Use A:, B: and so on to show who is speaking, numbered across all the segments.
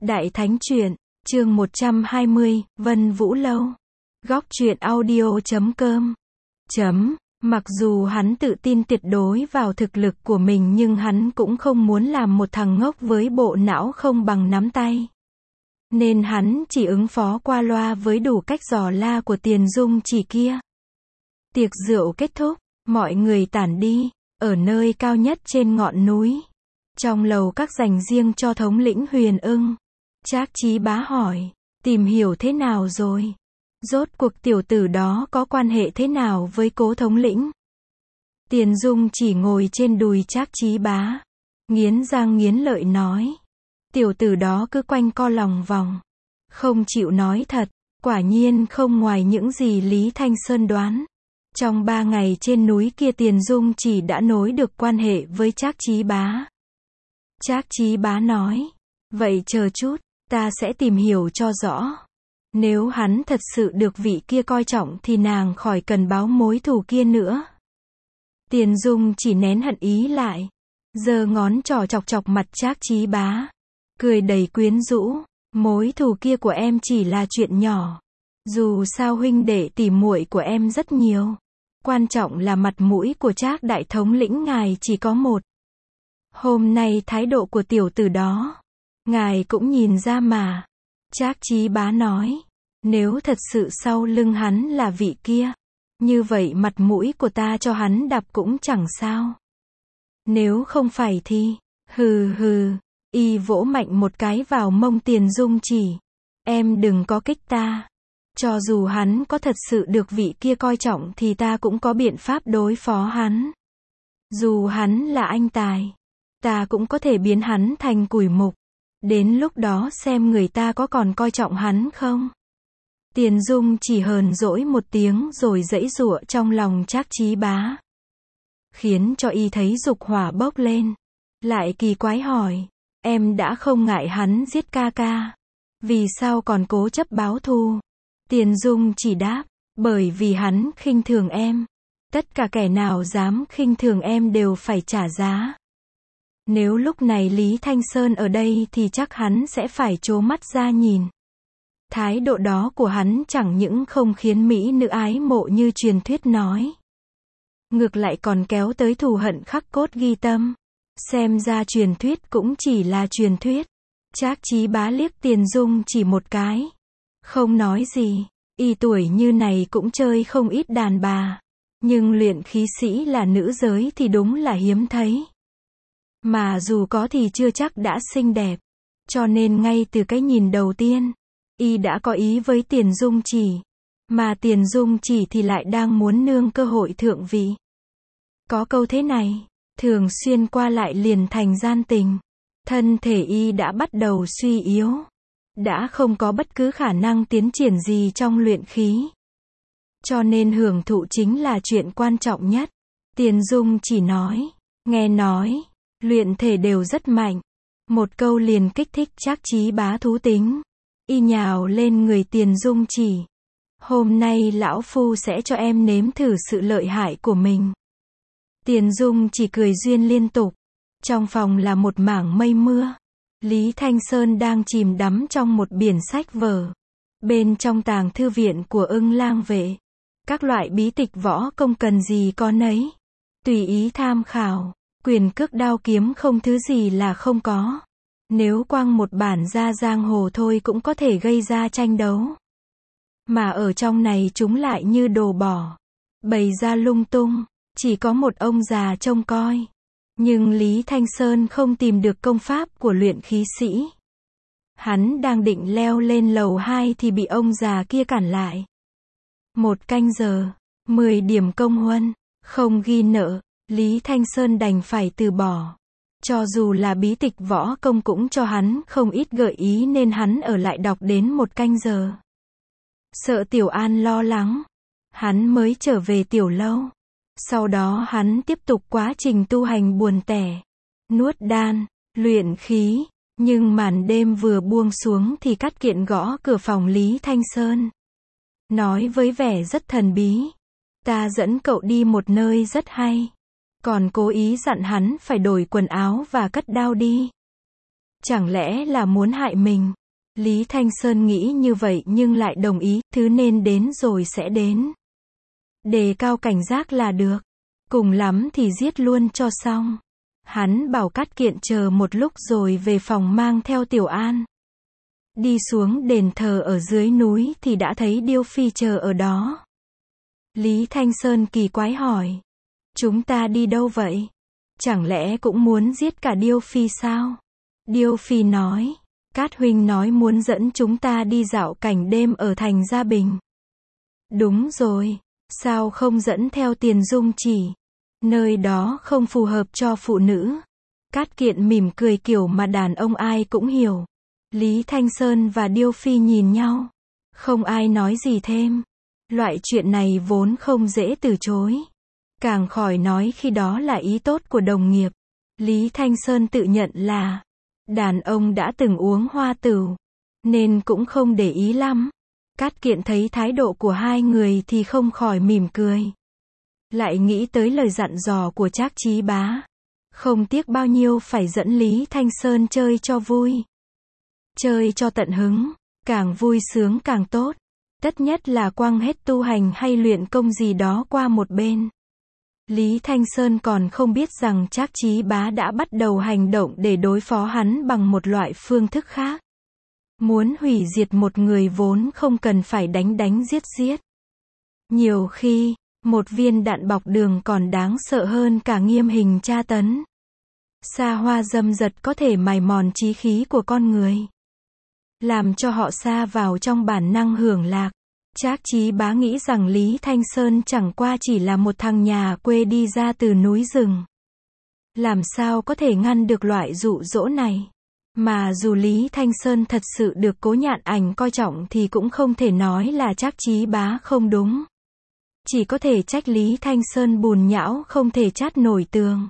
A: Đại Thánh Truyện, chương 120, Vân Vũ Lâu. Góc truyện audio.com. Mặc dù hắn tự tin tuyệt đối vào thực lực của mình nhưng hắn cũng không muốn làm một thằng ngốc với bộ não không bằng nắm tay. Nên hắn chỉ ứng phó qua loa với đủ cách giỏ la của Tiền Dung chỉ kia. Tiệc rượu kết thúc, mọi người tản đi, ở nơi cao nhất trên ngọn núi. Trong lầu các dành riêng cho thống lĩnh Huyền Ưng. Trác Chí Bá hỏi, tìm hiểu thế nào rồi? Rốt cuộc tiểu tử đó có quan hệ thế nào với Cố thống lĩnh? Tiền Dung chỉ ngồi trên đùi Trác Chí Bá, nghiến răng nghiến lợi nói. Tiểu tử đó cứ quanh co lòng vòng, không chịu nói thật, quả nhiên không ngoài những gì Lý Thanh Sơn đoán. Trong 3 ngày trên núi kia Tiền Dung chỉ đã nối được quan hệ với Trác Chí Bá. Trác Chí Bá nói, vậy chờ chút, ta sẽ tìm hiểu cho rõ. Nếu hắn thật sự được vị kia coi trọng thì nàng khỏi cần báo mối thù kia nữa. Tiền Dung chỉ nén hận ý lại, giơ ngón trỏ chọc chọc mặt Trác Chí Bá, cười đầy quyến rũ, mối thù kia của em chỉ là chuyện nhỏ. Dù sao huynh đệ tỉ muội của em rất nhiều. Quan trọng là mặt mũi của Trác đại thống lĩnh ngài chỉ có một. Hôm nay thái độ của tiểu tử đó, ngài cũng nhìn ra mà. Trác Chí Bá nói, nếu thật sự sau lưng hắn là vị kia, như vậy mặt mũi của ta cho hắn đạp cũng chẳng sao. Nếu không phải thì, hừ, y vỗ mạnh một cái vào mông Tiền Dung chỉ. Em đừng có kích ta. Cho dù hắn có thật sự được vị kia coi trọng thì ta cũng có biện pháp đối phó hắn. Dù hắn là anh tài, ta cũng có thể biến hắn thành củi mục. Đến lúc đó xem người ta có còn coi trọng hắn không. Tiền Dung chỉ hờn dỗi một tiếng rồi giãy giụa trong lòng Trác Chí Bá, khiến cho y thấy dục hỏa bốc lên. Lại kỳ quái hỏi, em đã không ngại hắn giết ca ca, vì sao còn cố chấp báo thù? Tiền Dung chỉ đáp, bởi vì hắn khinh thường em. Tất cả kẻ nào dám khinh thường em đều phải trả giá. Nếu lúc này Lý Thanh Sơn ở đây thì chắc hắn sẽ phải trố mắt ra nhìn. Thái độ đó của hắn chẳng những không khiến mỹ nữ ái mộ như truyền thuyết nói, ngược lại còn kéo tới thù hận khắc cốt ghi tâm. Xem ra truyền thuyết cũng chỉ là truyền thuyết. Trác Chí Bá liếc Tiền Dung chỉ một cái, không nói gì. Y tuổi như này cũng chơi không ít đàn bà, nhưng luyện khí sĩ là nữ giới thì đúng là hiếm thấy. Mà dù có thì chưa chắc đã xinh đẹp. Cho nên ngay từ cái nhìn đầu tiên, y đã có ý với Tiền Dung chỉ. Mà Tiền Dung chỉ thì lại đang muốn nương cơ hội thượng vị. Có câu thế này, thường xuyên qua lại liền thành gian tình. Thân thể y đã bắt đầu suy yếu, đã không có bất cứ khả năng tiến triển gì trong luyện khí. Cho nên hưởng thụ chính là chuyện quan trọng nhất. Tiền Dung chỉ nói, nghe nói, luyện thể đều rất mạnh. Một câu liền kích thích Trác Chí Bá thú tính. Y nhào lên người Tiền Dung chỉ. Hôm nay lão phu sẽ cho em nếm thử sự lợi hại của mình. Tiền Dung chỉ cười duyên liên tục. Trong phòng là một mảng mây mưa. Lý Thanh Sơn đang chìm đắm trong một biển sách vở. Bên trong tàng thư viện của Ưng Lang vệ, các loại bí tịch võ công cần gì có nấy. Tùy ý tham khảo, quyền cước đao kiếm không thứ gì là không có. Nếu quăng một bản ra giang hồ thôi cũng có thể gây ra tranh đấu. Mà ở trong này chúng lại như đồ bỏ, bày ra lung tung, chỉ có một ông già trông coi. Nhưng Lý Thanh Sơn không tìm được công pháp của luyện khí sĩ. Hắn đang định leo lên lầu 2 thì bị ông già kia cản lại. 1 canh giờ, 10 điểm công huân, không ghi nợ, Lý Thanh Sơn đành phải từ bỏ. Cho dù là bí tịch võ công cũng cho hắn không ít gợi ý nên hắn ở lại đọc đến 1 canh giờ. Sợ Tiểu An lo lắng, hắn mới trở về tiểu lâu. Sau đó hắn tiếp tục quá trình tu hành buồn tẻ, nuốt đan, luyện khí. Nhưng màn đêm vừa buông xuống thì Cát Kiện gõ cửa phòng Lý Thanh Sơn. Nói với vẻ rất thần bí, ta dẫn cậu đi một nơi rất hay. Còn cố ý dặn hắn phải đổi quần áo và cất đao đi. Chẳng lẽ là muốn hại mình? Lý Thanh Sơn nghĩ như vậy nhưng lại đồng ý, thứ nên đến rồi sẽ đến. Đề cao cảnh giác là được. Cùng lắm thì giết luôn cho xong. Hắn bảo Cát Kiện chờ một lúc rồi về phòng mang theo Tiểu An. Đi xuống đền thờ ở dưới núi thì đã thấy Điêu Phi chờ ở đó. Lý Thanh Sơn kỳ quái hỏi. Chúng ta đi đâu vậy? Chẳng lẽ cũng muốn giết cả Điêu Phi sao? Điêu Phi nói. Cát huynh nói muốn dẫn chúng ta đi dạo cảnh đêm ở thành Gia Bình. Đúng rồi. Sao không dẫn theo Tiền Dung Chỉ? Nơi đó không phù hợp cho phụ nữ. Cát Kiện mỉm cười kiểu mà đàn ông ai cũng hiểu. Lý Thanh Sơn và Điêu Phi nhìn nhau. Không ai nói gì thêm. Loại chuyện này vốn không dễ từ chối. Càng khỏi nói khi đó là ý tốt của đồng nghiệp. Lý Thanh Sơn tự nhận là đàn ông đã từng uống hoa tửu, nên cũng không để ý lắm. Cát Kiện thấy thái độ của hai người thì không khỏi mỉm cười. Lại nghĩ tới lời dặn dò của Trác Chí Bá. Không tiếc bao nhiêu phải dẫn Lý Thanh Sơn chơi cho vui. Chơi cho tận hứng, càng vui sướng càng tốt. Tất nhất là quăng hết tu hành hay luyện công gì đó qua một bên. Lý Thanh Sơn còn không biết rằng Trác Chí Bá đã bắt đầu hành động để đối phó hắn bằng một loại phương thức khác. Muốn hủy diệt một người vốn không cần phải đánh giết. Nhiều khi, một viên đạn bọc đường còn đáng sợ hơn cả nghiêm hình tra tấn. Xa hoa dâm dật có thể mài mòn chí khí của con người, làm cho họ sa vào trong bản năng hưởng lạc. Trác Chí Bá nghĩ rằng Lý Thanh Sơn chẳng qua chỉ là một thằng nhà quê đi ra từ núi rừng. Làm sao có thể ngăn được loại dụ dỗ này? Mà dù Lý Thanh Sơn thật sự được Cố Nhạn Ảnh coi trọng thì cũng không thể nói là Trác Chí Bá không đúng. Chỉ có thể trách Lý Thanh Sơn bùn nhão không thể chát nổi tường.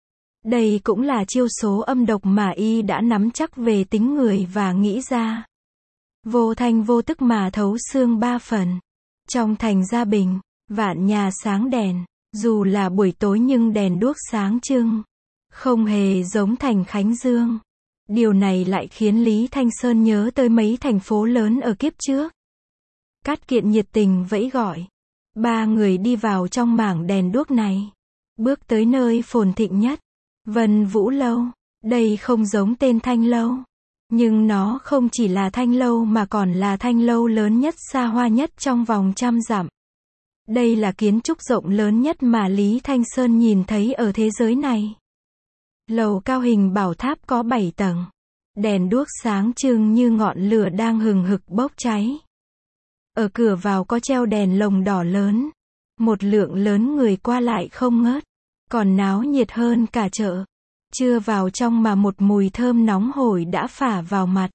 A: Đây cũng là chiêu số âm độc mà y đã nắm chắc về tính người và nghĩ ra. Vô thanh vô tức mà thấu xương ba phần. Trong thành Gia Bình, vạn nhà sáng đèn, dù là buổi tối nhưng đèn đuốc sáng trưng. Không hề giống thành Khánh Dương. Điều này lại khiến Lý Thanh Sơn nhớ tới mấy thành phố lớn ở kiếp trước. Cát Kiện nhiệt tình vẫy gọi. Ba người đi vào trong mảng đèn đuốc này. Bước tới nơi phồn thịnh nhất. Vân Vũ Lâu. Đây không giống tên Thanh Lâu. Nhưng nó không chỉ là Thanh Lâu mà còn là Thanh Lâu lớn nhất xa hoa nhất trong vòng 100 dặm. Đây là kiến trúc rộng lớn nhất mà Lý Thanh Sơn nhìn thấy ở thế giới này. Lầu cao hình bảo tháp có 7 tầng. Đèn đuốc sáng trưng như ngọn lửa đang hừng hực bốc cháy. Ở cửa vào có treo đèn lồng đỏ lớn. Một lượng lớn người qua lại không ngớt. Còn náo nhiệt hơn cả chợ. Chưa vào trong mà một mùi thơm nóng hổi đã phả vào mặt.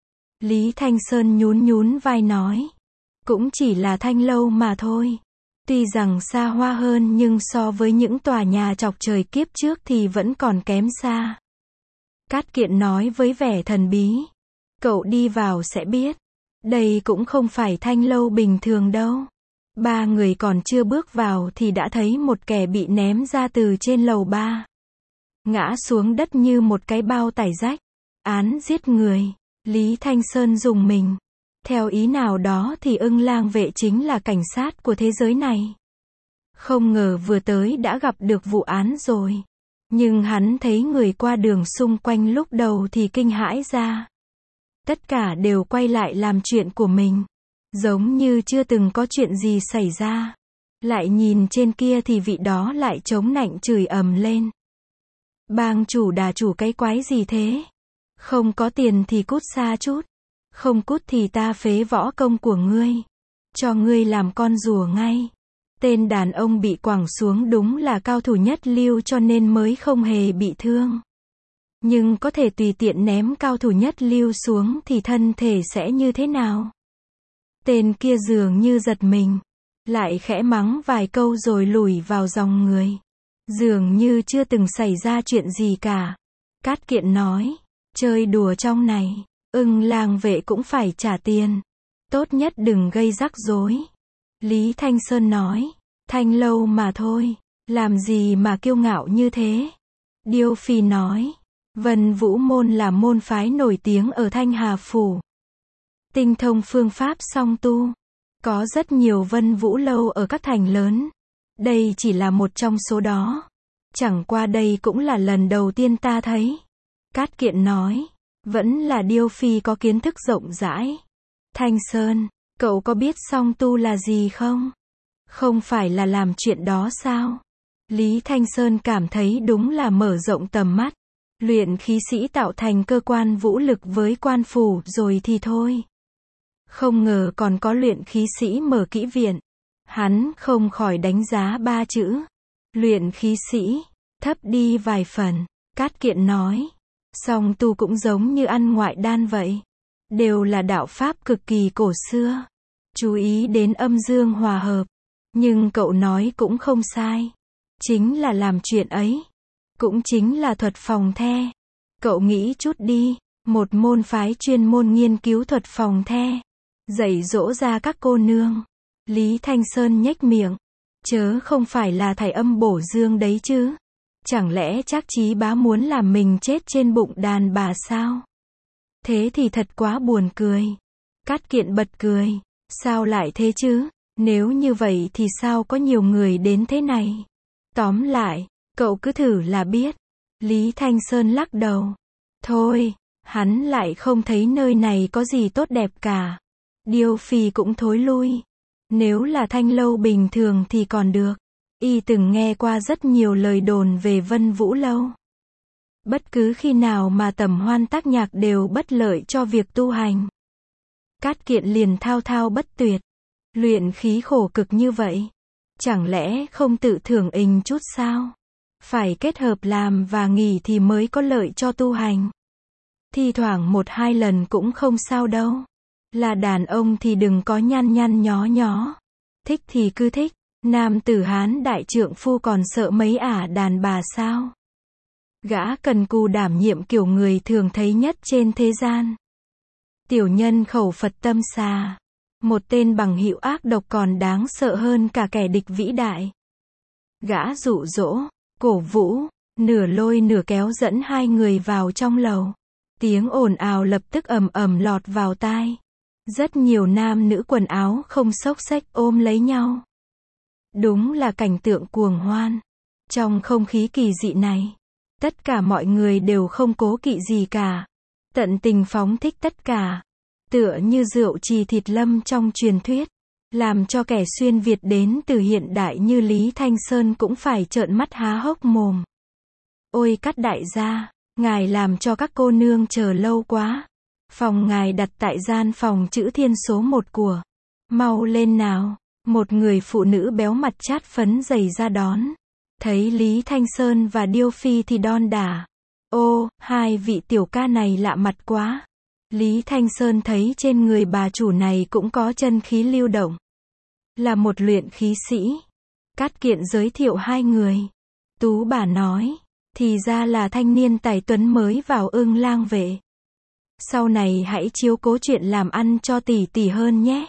A: Lý Thanh Sơn nhún vai nói. Cũng chỉ là Thanh Lâu mà thôi. Tuy rằng xa hoa hơn nhưng so với những tòa nhà chọc trời kiếp trước thì vẫn còn kém xa. Cát Kiện nói với vẻ thần bí. Cậu đi vào sẽ biết. Đây cũng không phải Thanh Lâu bình thường đâu. Ba người còn chưa bước vào thì đã thấy một kẻ bị ném ra từ trên lầu 3. Ngã xuống đất như một cái bao tải rách. Án giết người. Lý Thanh Sơn rùng mình. Theo ý nào đó thì Ưng Lang vệ chính là cảnh sát của thế giới này. Không ngờ vừa tới đã gặp được vụ án rồi. Nhưng hắn thấy người qua đường xung quanh lúc đầu thì kinh hãi ra. Tất cả đều quay lại làm chuyện của mình. Giống như chưa từng có chuyện gì xảy ra. Lại nhìn trên kia thì vị đó lại chống nạnh chửi ầm lên. Bang chủ đà chủ cái quái gì thế? Không có tiền thì cút xa chút. Không cút thì ta phế võ công của ngươi. Cho ngươi làm con rùa ngay. Tên đàn ông bị quẳng xuống đúng là cao thủ nhất lưu cho nên mới không hề bị thương. Nhưng có thể tùy tiện ném cao thủ nhất lưu xuống thì thân thể sẽ như thế nào? Tên kia dường như giật mình. Lại khẽ mắng vài câu rồi lùi vào dòng người. Dường như chưa từng xảy ra chuyện gì cả. Cát Kiện nói. Chơi đùa trong này. Ưng Lang vệ cũng phải trả tiền. Tốt nhất đừng gây rắc rối. Lý Thanh Sơn nói. Thanh Lâu mà thôi. Làm gì mà kiêu ngạo như thế? Điêu Phi nói. Vân Vũ môn là môn phái nổi tiếng ở Thanh Hà Phủ. Tinh thông phương pháp song tu. Có rất nhiều Vân Vũ lâu ở các thành lớn. Đây chỉ là một trong số đó. Chẳng qua đây cũng là lần đầu tiên ta thấy. Cát Kiện nói. Vẫn là Điêu Phi có kiến thức rộng rãi. Thanh Sơn, cậu có biết song tu là gì không? Không phải là làm chuyện đó sao? Lý Thanh Sơn cảm thấy đúng là mở rộng tầm mắt. Luyện khí sĩ tạo thành cơ quan vũ lực với quan phủ rồi thì thôi. Không ngờ còn có luyện khí sĩ mở kỹ viện. Hắn không khỏi đánh giá ba chữ. Luyện khí sĩ, thấp đi vài phần. Cát Kiện nói. Song tu cũng giống như ăn ngoại đan vậy. Đều là đạo pháp cực kỳ cổ xưa. Chú ý đến âm dương hòa hợp. Nhưng cậu nói cũng không sai. Chính là làm chuyện ấy. Cũng chính là thuật phòng the. Cậu nghĩ chút đi. Một môn phái chuyên môn nghiên cứu thuật phòng the. Dạy dỗ ra các cô nương. Lý Thanh Sơn nhếch miệng. Chớ không phải là thầy âm bổ dương đấy chứ. Chẳng lẽ Trác Chí Bá muốn làm mình chết trên bụng đàn bà sao? Thế thì thật quá buồn cười. Cát Kiện bật cười. Sao lại thế chứ? Nếu như vậy thì sao có nhiều người đến thế này? Tóm lại, cậu cứ thử là biết. Lý Thanh Sơn lắc đầu. Thôi, hắn lại không thấy nơi này có gì tốt đẹp cả. Điêu Phi cũng thối lui. Nếu là Thanh lâu bình thường thì còn được. Y từng nghe qua rất nhiều lời đồn về Vân Vũ lâu. Bất cứ khi nào mà tầm hoan tác nhạc đều bất lợi cho việc tu hành. Cát Kiện liền thao thao bất tuyệt. Luyện khí khổ cực như vậy. Chẳng lẽ không tự thưởng ình chút sao? Phải kết hợp làm và nghỉ thì mới có lợi cho tu hành. Thi thoảng một hai lần cũng không sao đâu. Là đàn ông thì đừng có nhăn nhăn nhó nhó. Thích thì cứ thích. Nam tử Hán đại trượng phu còn sợ mấy ả đàn bà sao? Gã cần cù đảm nhiệm kiểu người thường thấy nhất trên thế gian. Tiểu nhân khẩu Phật tâm xà. Một tên bằng hữu ác độc còn đáng sợ hơn cả kẻ địch vĩ đại. Gã dụ dỗ, cổ vũ, nửa lôi nửa kéo dẫn hai người vào trong lầu. Tiếng ồn ào lập tức ầm ầm lọt vào tai. Rất nhiều nam nữ quần áo không xốc xếch ôm lấy nhau. Đúng là cảnh tượng cuồng hoan. Trong không khí kỳ dị này, tất cả mọi người đều không cố kỵ gì cả. Tận tình phóng thích tất cả. Tựa như rượu trì thịt lâm trong truyền thuyết. Làm cho kẻ xuyên Việt đến từ hiện đại như Lý Thanh Sơn cũng phải trợn mắt há hốc mồm. Ôi Cát đại gia, ngài làm cho các cô nương chờ lâu quá. Phòng ngài đặt tại gian phòng chữ Thiên số 1 của. Mau lên nào. Một người phụ nữ béo mặt chát phấn dày ra đón. Thấy Lý Thanh Sơn và Điêu Phi thì đon đả. Ô, hai vị tiểu ca này lạ mặt quá. Lý Thanh Sơn thấy trên người bà chủ này cũng có chân khí lưu động. Là một luyện khí sĩ. Cát Kiện giới thiệu hai người. Tú bà nói. Thì ra là thanh niên tài tuấn mới vào Ưng Lang vệ. Sau này hãy chiếu cố chuyện làm ăn cho tỷ tỷ hơn nhé.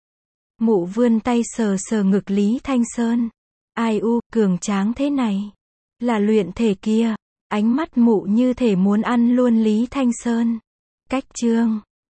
A: Mụ vươn tay sờ sờ ngực Lý Thanh Sơn. Ai u, cường tráng thế này. Là luyện thể kia. Ánh mắt mụ như thể muốn ăn luôn Lý Thanh Sơn. Cách chương